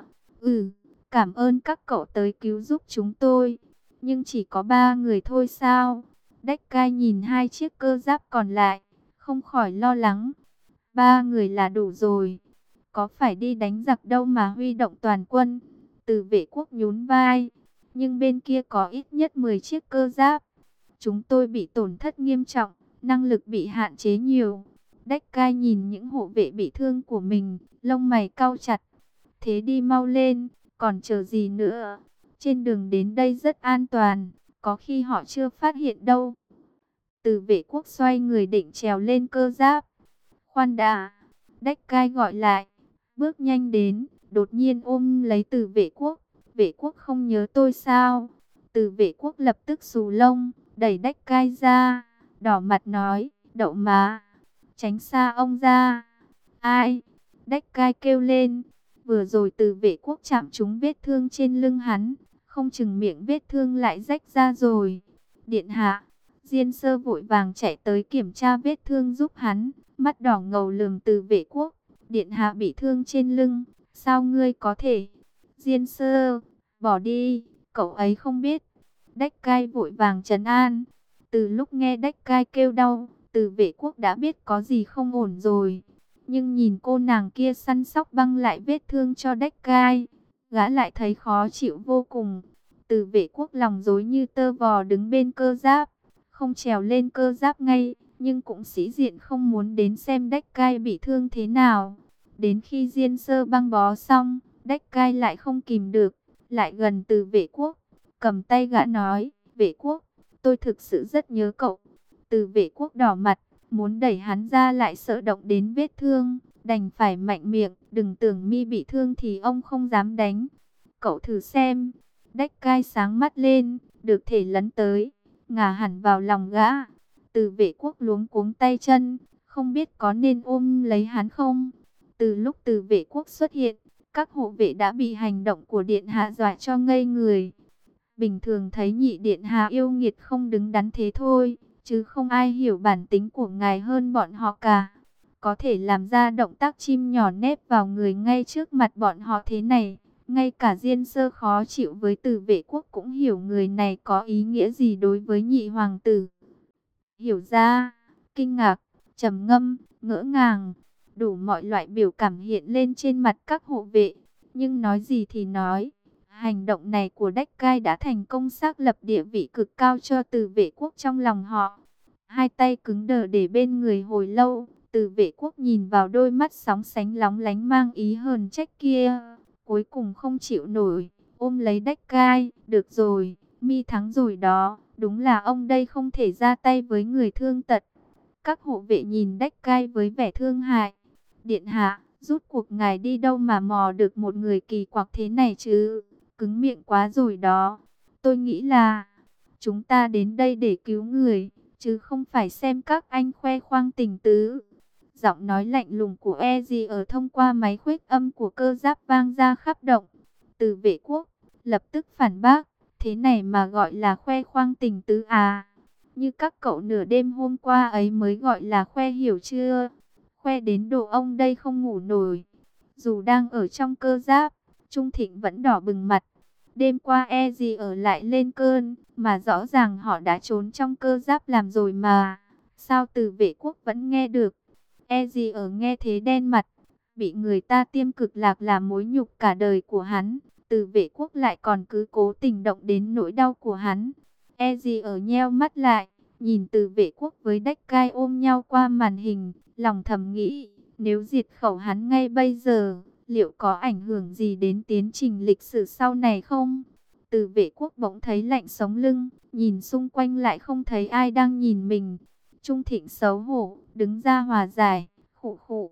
Cảm ơn các cậu tới cứu giúp chúng tôi, nhưng chỉ có 3 người thôi sao? Deckard nhìn 2 chiếc cơ giáp còn lại, không khỏi lo lắng. 3 người là đủ rồi, có phải đi đánh giặc đâu mà huy động toàn quân. Từ Vệ Quốc nhún vai, nhưng bên kia có ít nhất 10 chiếc cơ giáp. Chúng tôi bị tổn thất nghiêm trọng, năng lực bị hạn chế nhiều. Deckard nhìn những hộ vệ bị thương của mình, lông mày cau chặt. Thế đi mau lên, còn chờ gì nữa? Trên đường đến đây rất an toàn, có khi họ chưa phát hiện đâu. Từ Vệ Quốc xoay người định trèo lên cơ giáp. Khoan đã, Deckard gọi lại, bước nhanh đến, đột nhiên ôm lấy Từ Vệ Quốc. Vệ Quốc không nhớ tôi sao? Từ Vệ Quốc lập tức xù lông, đẩy Deckard ra, đỏ mặt nói, đậu má, tránh xa ông ra. Ai? Deckard kêu lên. Vừa rồi Từ Vệ Quốc chạm trúng vết thương trên lưng hắn, không chừng miệng vết thương lại rách ra rồi. Điện hạ, Diên Sơ vội vàng chạy tới kiểm tra vết thương giúp hắn, mắt đỏ ngầu lườm Từ Vệ Quốc. Điện hạ bị thương trên lưng, sao ngươi có thể? Diên Sơ, bỏ đi, cậu ấy không biết. Deckard vội vàng trấn an. Từ lúc nghe Deckard kêu đau, Từ Vệ Quốc đã biết có gì không ổn rồi. Nhưng nhìn cô nàng kia săn sóc băng lại vết thương cho Đách Cai, gã lại thấy khó chịu vô cùng. Từ Vệ Quốc lòng rối như tơ vò đứng bên cơ giáp, không trèo lên cơ giáp ngay, nhưng cũng sĩ diện không muốn đến xem Đách Cai bị thương thế nào. Đến khi Diên Sơ băng bó xong, Đách Cai lại không kìm được, lại gần Từ Vệ Quốc, cầm tay gã nói: Vệ Quốc, tôi thực sự rất nhớ cậu. Từ Vệ Quốc đỏ mặt, muốn đẩy hắn ra lại sợ động đến vết thương, đành phải mạnh miệng: đừng tưởng mi bị thương thì ông không dám đánh. Cậu thử xem. Đách Cai sáng mắt lên, được thể lấn tới, ngả hẳn vào lòng gã. Từ Vệ Quốc luống cuống tay chân, không biết có nên ôm lấy hắn không. Từ lúc Từ Vệ Quốc xuất hiện, các hộ vệ đã bị hành động của điện hạ dọa cho ngây người. Bình thường thấy nhị điện hạ yêu nghiệt không đứng đắn thế thôi, chứ không ai hiểu bản tính của ngài hơn bọn họ cả. Có thể làm ra động tác chim nhỏ nép vào người ngay trước mặt bọn họ thế này. Ngay cả Diên Sơ khó chịu với Từ Vệ Quốc cũng hiểu người này có ý nghĩa gì đối với nhị hoàng tử. Hiểu ra, kinh ngạc, trầm ngâm, ngỡ ngàng, đủ mọi loại biểu cảm hiện lên trên mặt các hộ vệ. Nhưng nói gì thì nói, hành động này của Đách Cai đã thành công xác lập địa vị cực cao cho Từ Vệ Quốc trong lòng họ. Hai tay cứng đờ để bên người hồi lâu, Từ Vệ Quốc nhìn vào đôi mắt sóng sánh lóng lánh mang ý hờn trách kia, cuối cùng không chịu nổi, ôm lấy Đách Cai. Được rồi, mi thắng rồi đó, đúng là ông đây không thể ra tay với người thương tật. Các hộ vệ nhìn Đách Cai với vẻ thương hại. Điện hạ, rút cuộc ngài đi đâu mà mò được một người kỳ quặc thế này chứ? Cứng miệng quá rồi đó. Tôi nghĩ là chúng ta đến đây để cứu người, chứ không phải xem các anh khoe khoang tình tứ. Giọng nói lạnh lùng của Ezi ở thông qua máy khuếch âm của cơ giáp vang ra khắp động. Từ Vệ Quốc lập tức phản bác: thế này mà gọi là khoe khoang tình tứ à? Như các cậu nửa đêm hôm qua ấy mới gọi là khoe, hiểu chưa? Khoe đến độ ông đây không ngủ nổi. Dù đang ở trong cơ giáp, Trung Thịnh vẫn đỏ bừng mặt. Đêm qua e gì ở lại lên cơn, mà rõ ràng họ đã trốn trong cơ giáp làm rồi mà. Sao Từ Vệ Quốc vẫn nghe được? E gì ở nghe thế đen mặt, bị người ta tiêm cực lạc là mối nhục cả đời của hắn. Từ Vệ Quốc lại còn cứ cố tình động đến nỗi đau của hắn. E gì ở nheo mắt lại, nhìn Từ Vệ Quốc với Đách Cai ôm nhau qua màn hình, lòng thầm nghĩ, nếu diệt khẩu hắn ngay bây giờ, liệu có ảnh hưởng gì đến tiến trình lịch sử sau này không? Từ Vệ Quốc bỗng thấy lạnh sống lưng, nhìn xung quanh lại không thấy ai đang nhìn mình. Trung Thịnh xấu hổ, đứng ra hòa giải, khụ khụ.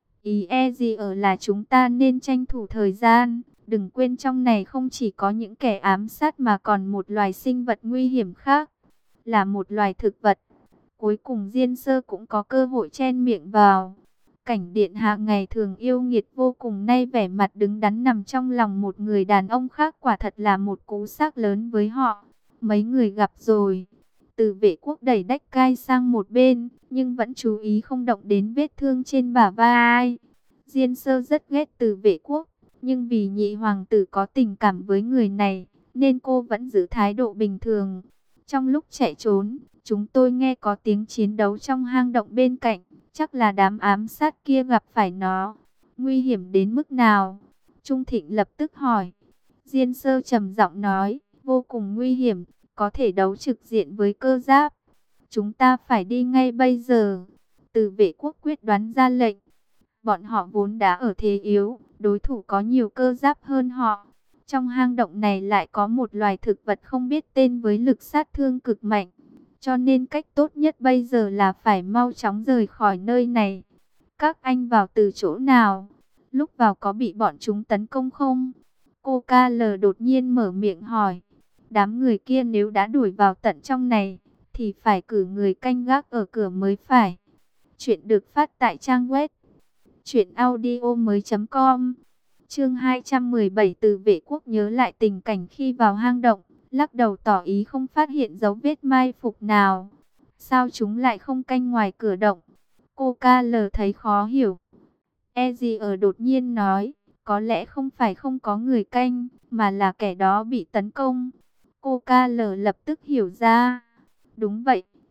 Ý e gì ở là chúng ta nên tranh thủ thời gian. Đừng quên trong này không chỉ có những kẻ ám sát mà còn một loài sinh vật nguy hiểm khác, là một loài thực vật. Cuối cùng Diên Sơ cũng có cơ hội chen miệng vào. Cảnh điện hạ ngày thường yêu nghiệt vô cùng, nay vẻ mặt đứng đắn nằm trong lòng một người đàn ông khác, quả thật là một cú xác lớn với họ. Mấy người gặp rồi. Từ Vệ Quốc đẩy Đách Cai sang một bên, nhưng vẫn chú ý không động đến vết thương trên bả vai. Diên Sơ rất ghét Từ Vệ Quốc, nhưng vì nhị hoàng tử có tình cảm với người này, nên cô vẫn giữ thái độ bình thường. Trong lúc chạy trốn, chúng tôi nghe có tiếng chiến đấu trong hang động bên cạnh, chắc là đám ám sát kia gặp phải nó. Nguy hiểm đến mức nào? Trung Thịnh lập tức hỏi. Diên Sơ trầm giọng nói, vô cùng nguy hiểm, có thể đấu trực diện với cơ giáp. Chúng ta phải đi ngay bây giờ. Từ Vệ Quốc quyết đoán ra lệnh. Bọn họ vốn đã ở thế yếu, đối thủ có nhiều cơ giáp hơn họ. Trong hang động này lại có một loài thực vật không biết tên với lực sát thương cực mạnh. Cho nên cách tốt nhất bây giờ là phải mau chóng rời khỏi nơi này. Các anh vào từ chỗ nào? Lúc vào có bị bọn chúng tấn công không? Cô KL đột nhiên mở miệng hỏi. Đám người kia nếu đã đuổi vào tận trong này, thì phải cử người canh gác ở cửa mới phải. Chuyện được phát tại trang web truyệnaudiomoi.com. Chương 217. Từ Vệ Quốc nhớ lại tình cảnh khi vào hang động, lắc đầu tỏ ý không phát hiện dấu vết mai phục nào. Sao chúng lại không canh ngoài cửa động? Cô KL thấy khó hiểu. E gì ở đột nhiên nói, có lẽ không phải không có người canh, mà là kẻ đó bị tấn công. Cô KL lập tức hiểu ra. Đúng vậy,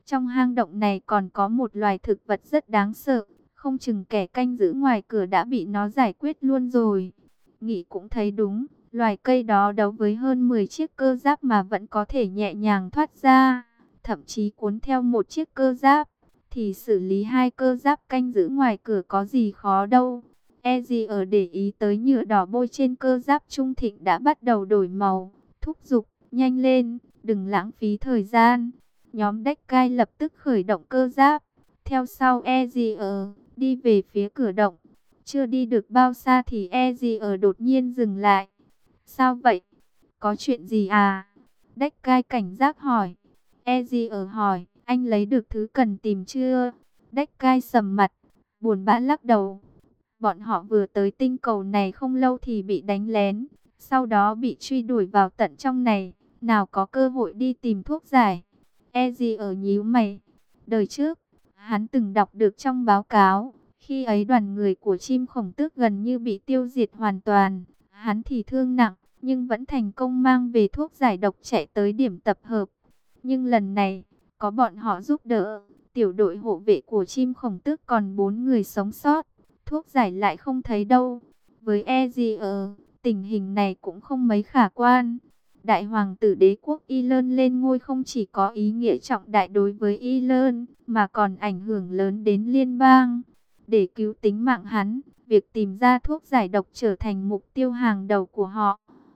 Trong hang động này còn có một loài thực vật rất đáng sợ, không chừng kẻ canh giữ ngoài cửa đã bị nó giải quyết luôn rồi. Nghĩ cũng thấy đúng, loài cây đó đấu với hơn 10 chiếc cơ giáp mà vẫn có thể nhẹ nhàng thoát ra, thậm chí cuốn theo một chiếc cơ giáp, thì xử lý 2 cơ giáp canh giữ ngoài cửa có gì khó đâu. Ezier để ý tới nhựa đỏ bôi trên cơ giáp Trung Thịnh đã bắt đầu đổi màu, thúc giục, nhanh lên, đừng lãng phí thời gian. Nhóm Deckard lập tức khởi động cơ giáp, theo sau Ezier, đi về phía cửa động. Chưa đi được bao xa thì Ezier đột nhiên dừng lại. Sao vậy? Có chuyện gì à? Deckard cảnh giác hỏi. Ezier hỏi, anh lấy được thứ cần tìm chưa? Deckard sầm mặt, buồn bã lắc đầu. Bọn họ vừa tới tinh cầu này không lâu thì bị đánh lén, sau đó bị truy đuổi vào tận trong này, nào có cơ hội đi tìm thuốc giải. Ezier nhíu mày. Đời trước, hắn từng đọc được trong báo cáo, khi ấy đoàn người của chim khổng tước gần như bị tiêu diệt hoàn toàn. Hắn thì thương nặng, nhưng vẫn thành công mang về thuốc giải độc chạy tới điểm tập hợp. Nhưng lần này, có bọn họ giúp đỡ, tiểu đội hộ vệ của chim khổng tước còn 4 người sống sót. Thuốc giải lại không thấy đâu. Với Ezier, tình hình này cũng không mấy khả quan. Đại hoàng tử đế quốc Ireland lên ngôi không chỉ có ý nghĩa trọng đại đối với Ireland, mà còn ảnh hưởng lớn đến liên bang. Để cứu tính mạng hắn, việc tìm ra thuốc giải độc trở thành mục tiêu hàng đầu của họ.